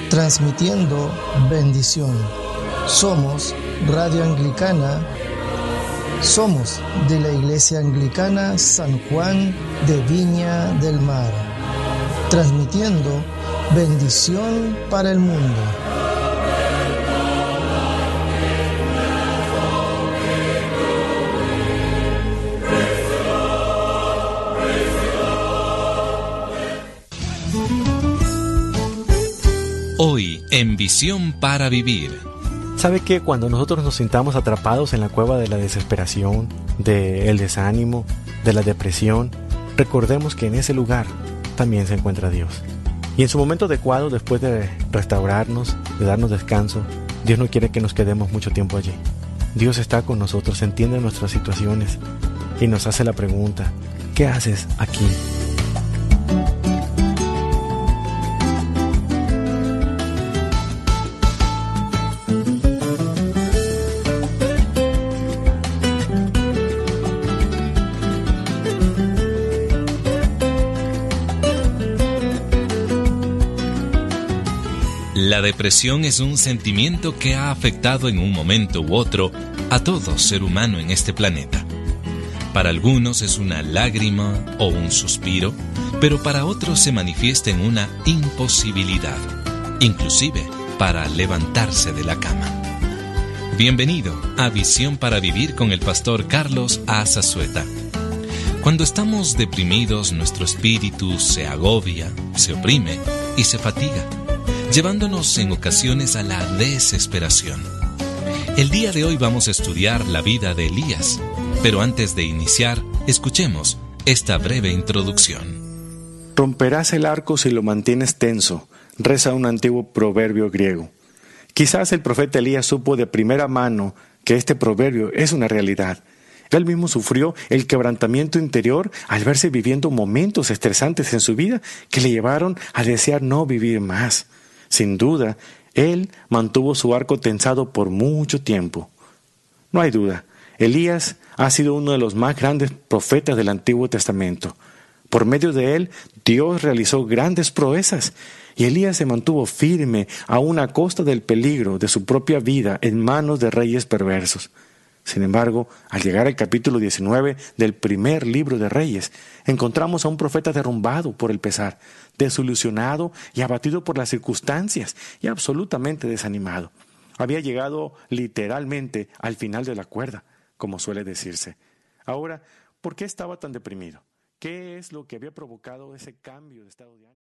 transmitiendo bendición. Somos Radio Anglicana, somos de la Iglesia Anglicana San Juan de Viña del Mar, transmitiendo bendición para el mundo. Hoy en Visión para Vivir. ¿Sabe que cuando nosotros nos sintamos atrapados en la cueva de la desesperación, del desánimo, de la depresión, recordemos que en ese lugar también se encuentra Dios? Y en su momento adecuado, después de restaurarnos, de darnos descanso, Dios no quiere que nos quedemos mucho tiempo allí. Dios está con nosotros, entiende nuestras situaciones y nos hace la pregunta: ¿qué haces aquí? La depresión es un sentimiento que ha afectado en un momento u otro a todo ser humano en este planeta. Para algunos es una lágrima o un suspiro, pero para otros se manifiesta en una imposibilidad, inclusive para levantarse de la cama. Bienvenido a Visión para Vivir con el pastor Carlos A. Zazueta. Cuando estamos deprimidos, nuestro espíritu se agobia, se oprime y se fatiga, llevándonos en ocasiones a la desesperación. El día de hoy vamos a estudiar la vida de Elías, pero antes de iniciar, escuchemos esta breve introducción. Romperás el arco si lo mantienes tenso, reza un antiguo proverbio griego. Quizás el profeta Elías supo de primera mano que este proverbio es una realidad. Él mismo sufrió el quebrantamiento interior al verse viviendo momentos estresantes en su vida que le llevaron a desear no vivir más. Sin duda, él mantuvo su arco tensado por mucho tiempo. No hay duda, Elías ha sido uno de los más grandes profetas del Antiguo Testamento. Por medio de él, Dios realizó grandes proezas, y Elías se mantuvo firme aún a costa del peligro de su propia vida en manos de reyes perversos. Sin embargo, al llegar al capítulo 19 del primer libro de Reyes, encontramos a un profeta derrumbado por el pesar, desilusionado y abatido por las circunstancias y absolutamente desanimado. Había llegado literalmente al final de la cuerda, como suele decirse. Ahora, ¿por qué estaba tan deprimido? ¿Qué es lo que había provocado ese cambio de estado de ánimo?